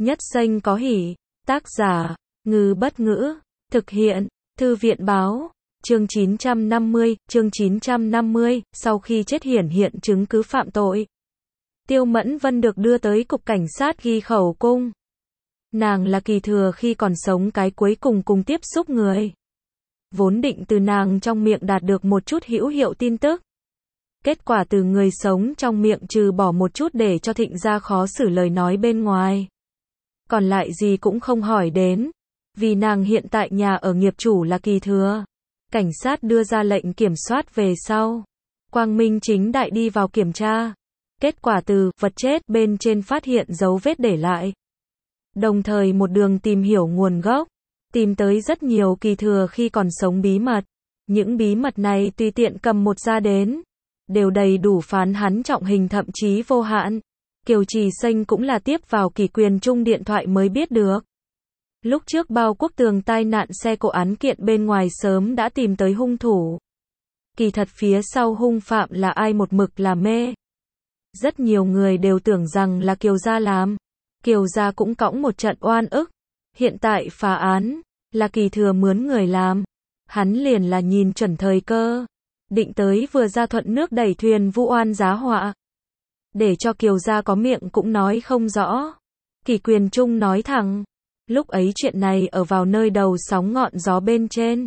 Nhất Xanh có hỉ. Tác giả, Ngư Bất Ngữ. Thực hiện, Thư viện Báo. Chương 950, sau khi chết hiển hiện chứng cứ phạm tội. Tiêu Mẫn Vân được đưa tới cục cảnh sát ghi khẩu cung. Nàng là Kỳ Thừa khi còn sống cái cuối cùng tiếp xúc người. Vốn định từ nàng trong miệng đạt được một chút hữu hiệu tin tức. Kết quả từ người sống trong miệng trừ bỏ một chút để cho Thịnh gia khó xử lời nói bên ngoài. Còn lại gì cũng không hỏi đến. Vì nàng hiện tại nhà ở nghiệp chủ là Kỳ Thừa. Cảnh sát đưa ra lệnh kiểm soát về sau. Quang minh chính đại đi vào kiểm tra. Kết quả từ vật chết bên trên phát hiện dấu vết để lại. Đồng thời một đường tìm hiểu nguồn gốc. Tìm tới rất nhiều Kỳ Thừa khi còn sống bí mật. Những bí mật này tùy tiện cầm một ra đến. Đều đầy đủ phán hắn trọng hình thậm chí vô hạn. Kiều Trì Xanh cũng là tiếp vào Kỷ Quyền Trung điện thoại mới biết được. Lúc trước Bao Quốc Tường tai nạn xe cộ án kiện bên ngoài sớm đã tìm tới hung thủ. Kỳ thật phía sau hung phạm là ai một mực là mê. Rất nhiều người đều tưởng rằng là Kiều gia làm. Kiều gia cũng cõng một trận oan ức. Hiện tại phá án, là Kỳ Thừa mướn người làm. Hắn liền là nhìn chuẩn thời cơ. Định tới vừa ra thuận nước đẩy thuyền vu oan giá họa. Để cho Kiều gia có miệng cũng nói không rõ. Kỷ Quyền Trung nói thẳng. Lúc ấy chuyện này ở vào nơi đầu sóng ngọn gió bên trên.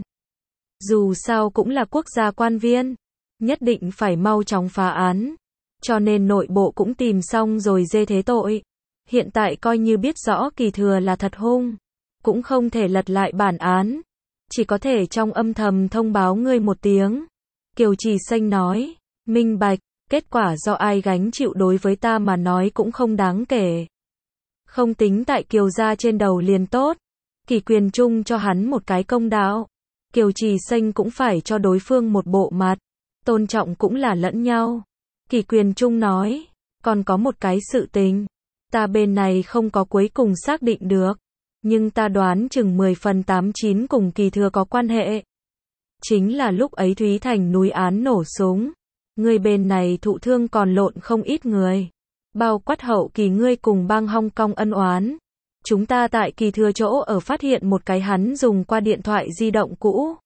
Dù sao cũng là quốc gia quan viên. Nhất định phải mau chóng phá án. Cho nên nội bộ cũng tìm xong rồi dê thế tội. Hiện tại coi như biết rõ Kỳ Thừa là thật hung. Cũng không thể lật lại bản án. Chỉ có thể trong âm thầm thông báo ngươi một tiếng. Kiều Trì Xanh nói. Minh bạch. Kết quả do ai gánh chịu đối với ta mà nói cũng không đáng kể. Không tính tại Kiều gia trên đầu liền tốt. Kỷ Quyền Trung cho hắn một cái công đạo. Kiều Trì Xanh cũng phải cho đối phương một bộ mặt. Tôn trọng cũng là lẫn nhau. Kỷ Quyền Trung nói. Còn có một cái sự tình. Ta bên này không có cuối cùng xác định được. Nhưng ta đoán chừng 10/8-9 cùng Kỳ Thừa có quan hệ. Chính là lúc ấy Thúy Thành núi án nổ súng. Người bên này thụ thương còn lộn không ít người. Bao quát hậu kỳ ngươi cùng bang Hong Kong ân oán. Chúng ta tại Kỳ Thừa chỗ ở phát hiện một cái hắn dùng qua điện thoại di động cũ.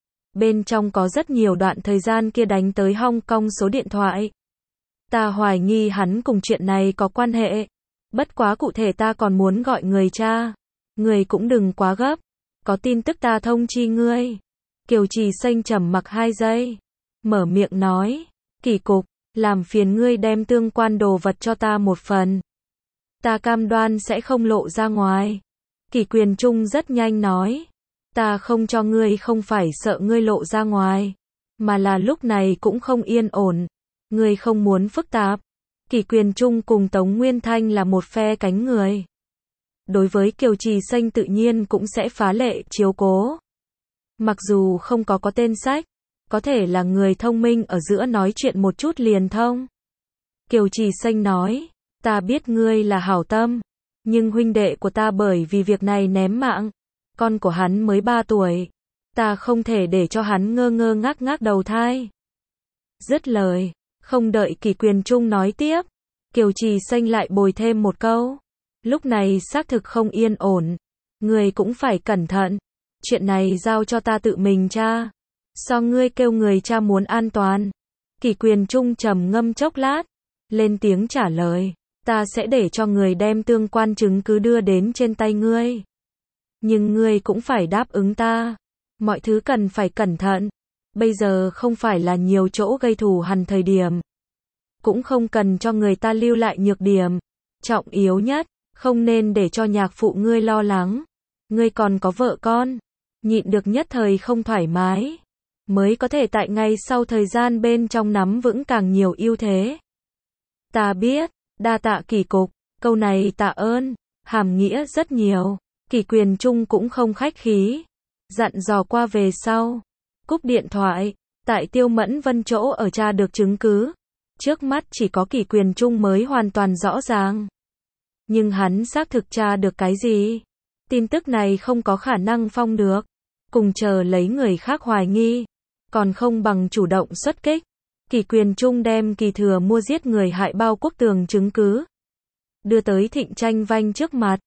Bên trong có rất nhiều đoạn thời gian kia đánh tới Hong Kong số điện thoại. Ta hoài nghi hắn cùng chuyện này có quan hệ. Bất quá cụ thể ta còn muốn gọi người tra. Người cũng đừng quá gấp. Có tin tức ta thông chi ngươi. Kiều Trì Xanh trầm mặc 2 giây. Mở miệng nói. Kỷ cục, làm phiền ngươi đem tương quan đồ vật cho ta một phần. Ta cam đoan sẽ không lộ ra ngoài. Kỷ Quyền Trung rất nhanh nói. Ta không cho ngươi không phải sợ ngươi lộ ra ngoài. Mà là lúc này cũng không yên ổn. Ngươi không muốn phức tạp. Kỷ Quyền Trung cùng Tống Nguyên Thanh là một phe cánh người. Đối với Kiều Trì Xanh tự nhiên cũng sẽ phá lệ chiếu cố. Mặc dù không có tên sách. Có thể là người thông minh ở giữa nói chuyện một chút liền thông. Kiều Trì Xanh nói. Ta biết ngươi là hảo tâm. Nhưng huynh đệ của ta bởi vì việc này ném mạng. Con của hắn mới 3 tuổi. Ta không thể để cho hắn ngơ ngác đầu thai. Dứt lời. Không đợi Kỷ Quyền Trung nói tiếp. Kiều Trì Xanh lại bồi thêm một câu. Lúc này xác thực không yên ổn. Ngươi cũng phải cẩn thận. Chuyện này giao cho ta tự mình tra. So ngươi kêu người cha muốn an toàn. Kỷ Quyền Trung trầm ngâm chốc lát. Lên tiếng trả lời. Ta sẽ để cho người đem tương quan chứng cứ đưa đến trên tay ngươi. Nhưng ngươi cũng phải đáp ứng ta. Mọi thứ cần phải cẩn thận. Bây giờ không phải là nhiều chỗ gây thù hằn thời điểm. Cũng không cần cho người ta lưu lại nhược điểm. Trọng yếu nhất, không nên để cho nhạc phụ ngươi lo lắng. Ngươi còn có vợ con. Nhịn được nhất thời không thoải mái. Mới có thể tại ngay sau thời gian bên trong nắm vững càng nhiều ưu thế. Ta biết, đa tạ Kỷ cục, câu này tạ ơn, hàm nghĩa rất nhiều. Kỷ Quyền Trung cũng không khách khí. Dặn dò qua về sau. Cúp điện thoại, tại Tiêu Mẫn Vân chỗ ở tra được chứng cứ. Trước mắt chỉ có Kỷ Quyền Trung mới hoàn toàn rõ ràng. Nhưng hắn xác thực tra được cái gì? Tin tức này không có khả năng phong được. Cùng chờ lấy người khác hoài nghi. Còn không bằng chủ động xuất kích. Kỷ Quyền Trung đem Kỳ Thừa mua giết người hại Bao Quốc Tường chứng cứ. Đưa tới Thịnh Tranh Vanh trước mặt.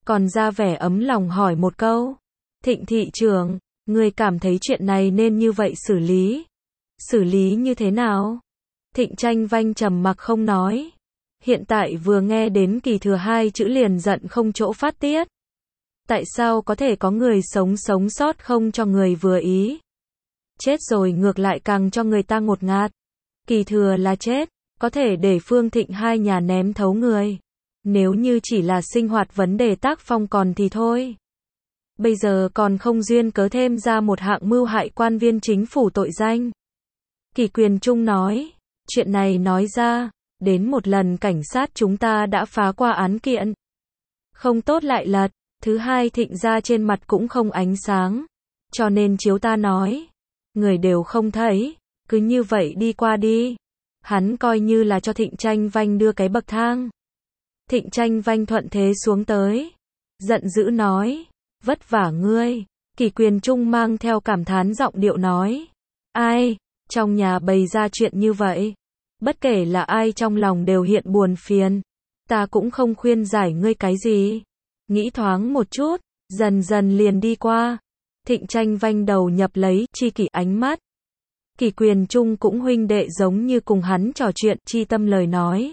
còn ra vẻ ấm lòng hỏi một câu. Thịnh thị trưởng, người cảm thấy chuyện này nên như vậy xử lý. Xử lý như thế nào? Thịnh Tranh Vanh trầm mặc không nói. Hiện tại vừa nghe đến kỳ thừa hai chữ liền giận không chỗ phát tiết. Tại sao có thể có người sống sót không cho người vừa ý? Chết rồi ngược lại càng cho người ta ngột ngạt. Kỳ thừa là chết, có thể để Phương Thịnh hai nhà ném thấu người. Nếu như chỉ là sinh hoạt vấn đề tác phong còn thì thôi. Bây giờ còn không duyên cớ thêm ra một hạng mưu hại quan viên chính phủ tội danh. Kỷ Quyền Trung nói, chuyện này nói ra, đến một lần cảnh sát chúng ta đã phá qua án kiện. Không tốt lại lật, thứ hai Thịnh gia trên mặt cũng không ánh sáng. Cho nên chiếu ta nói, người đều không thấy, cứ như vậy đi qua đi. Hắn coi như là cho Thịnh Tranh Vanh đưa cái bậc thang. Thịnh Tranh Vanh thuận thế xuống tới. Giận dữ nói, vất vả ngươi. Kỷ Quyền Trung mang theo cảm thán giọng điệu nói. Ai, trong nhà bày ra chuyện như vậy. Bất kể là ai trong lòng đều hiện buồn phiền. Ta cũng không khuyên giải ngươi cái gì. Nghĩ thoáng một chút, dần dần liền đi qua. Thịnh Tranh Vanh đầu nhập lấy Chi Kỷ ánh mắt. Kỷ Quyền Trung cũng huynh đệ giống như cùng hắn trò chuyện chi tâm lời nói.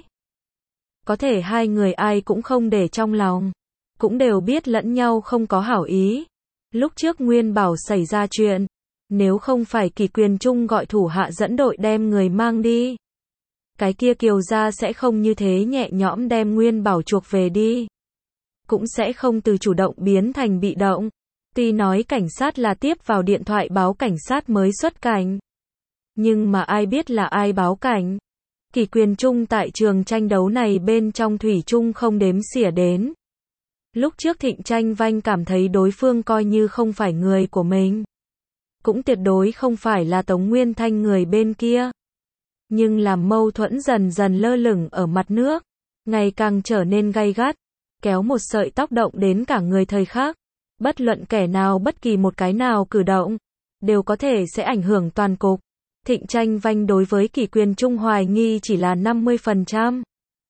Có thể hai người ai cũng không để trong lòng. Cũng đều biết lẫn nhau không có hảo ý. Lúc trước Nguyên Bảo xảy ra chuyện. Nếu không phải Kỷ Quyền Trung gọi thủ hạ dẫn đội đem người mang đi. Cái kia Kiều gia sẽ không như thế nhẹ nhõm đem Nguyên Bảo chuộc về đi. Cũng sẽ không từ chủ động biến thành bị động. Tuy nói cảnh sát là tiếp vào điện thoại báo cảnh sát mới xuất cảnh. Nhưng mà ai biết là ai báo cảnh. Kỷ Quyền Trung tại trường tranh đấu này bên trong thủy chung không đếm xỉa đến. Lúc trước Thịnh Tranh Vanh cảm thấy đối phương coi như không phải người của mình. Cũng tuyệt đối không phải là Tống Nguyên Thanh người bên kia. Nhưng làm mâu thuẫn dần dần lơ lửng ở mặt nước. Ngày càng trở nên gay gắt. Kéo một sợi tóc động đến cả người thời khắc. Bất luận kẻ nào bất kỳ một cái nào cử động. Đều có thể sẽ ảnh hưởng toàn cục. Thịnh Tranh Vanh đối với Kỷ Quyền Trung hoài nghi chỉ là 50%.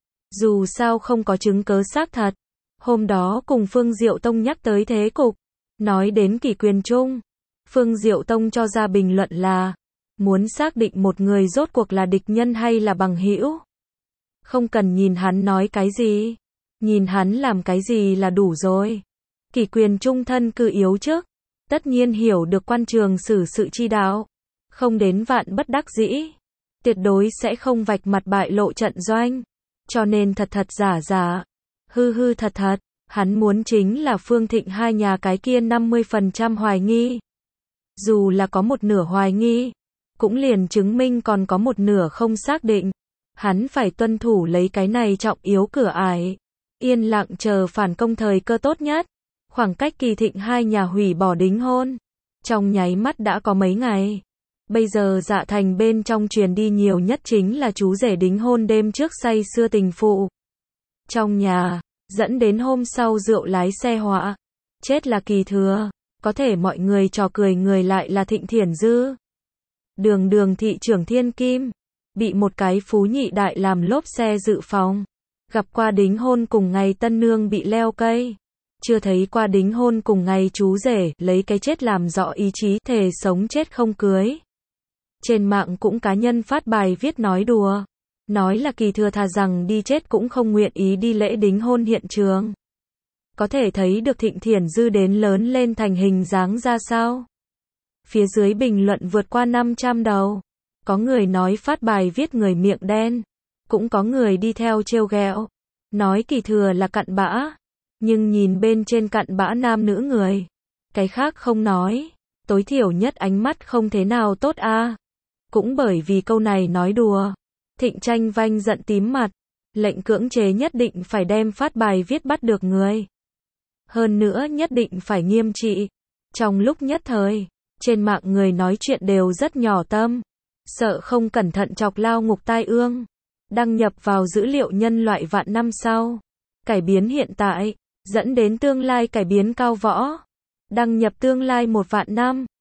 Dù sao không có chứng cớ xác thật. Hôm đó cùng Phương Diệu Tông nhắc tới thế cục. Nói đến Kỷ Quyền Trung. Phương Diệu Tông cho ra bình luận là. Muốn xác định một người rốt cuộc là địch nhân hay là bằng hữu. Không cần nhìn hắn nói cái gì. Nhìn hắn làm cái gì là đủ rồi. Kỷ Quyền Trung thân cư yếu chức. Tất nhiên hiểu được quan trường xử sự chi đạo. Không đến vạn bất đắc dĩ. Tuyệt đối sẽ không vạch mặt bại lộ trận doanh. Cho nên thật thật giả giả. Hư hư thật thật. Hắn muốn chính là Phương Thịnh hai nhà cái kia 50% hoài nghi. Dù là có một nửa hoài nghi. Cũng liền chứng minh còn có một nửa không xác định. Hắn phải tuân thủ lấy cái này trọng yếu cửa ải. Yên lặng chờ phản công thời cơ tốt nhất. Khoảng cách Kỳ Thịnh hai nhà hủy bỏ đính hôn. Trong nháy mắt đã có mấy ngày. Bây giờ Dạ Thành bên trong truyền đi nhiều nhất chính là chú rể đính hôn đêm trước say sưa tình phụ. Trong nhà, dẫn đến hôm sau rượu lái xe họa. Chết là Kỳ Thừa. Có thể mọi người trò cười người lại là Thịnh Thiển Dư. Đường thị trưởng Thiên Kim. Bị một cái phú nhị đại làm lốp xe dự phòng. Gặp qua đính hôn cùng ngày tân nương bị leo cây. Chưa thấy qua đính hôn cùng ngày chú rể lấy cái chết làm rõ ý chí thề sống chết không cưới. Trên mạng cũng cá nhân phát bài viết nói đùa. Nói là Kỳ Thừa thà rằng đi chết cũng không nguyện ý đi lễ đính hôn hiện trường. Có thể thấy được Thịnh Thiển Dư đến lớn lên thành hình dáng ra sao. Phía dưới bình luận vượt qua 500 đầu. Có người nói phát bài viết người miệng đen. Cũng có người đi theo trêu ghẹo. Nói Kỳ Thừa là cặn bã. Nhưng nhìn bên trên cặn bã nam nữ người. Cái khác không nói. Tối thiểu nhất ánh mắt không thế nào tốt a. Cũng bởi vì câu này nói đùa. Thịnh Tranh Vanh giận tím mặt. Lệnh cưỡng chế nhất định phải đem phát bài viết bắt được người. Hơn nữa nhất định phải nghiêm trị. Trong lúc nhất thời. Trên mạng người nói chuyện đều rất nhỏ tâm. Sợ không cẩn thận chọc lao ngục tai ương. Đăng nhập vào dữ liệu nhân loại vạn năm sau. Cải biến hiện tại. Dẫn đến tương lai cải biến cao võ. Đăng nhập tương lai 1 vạn năm.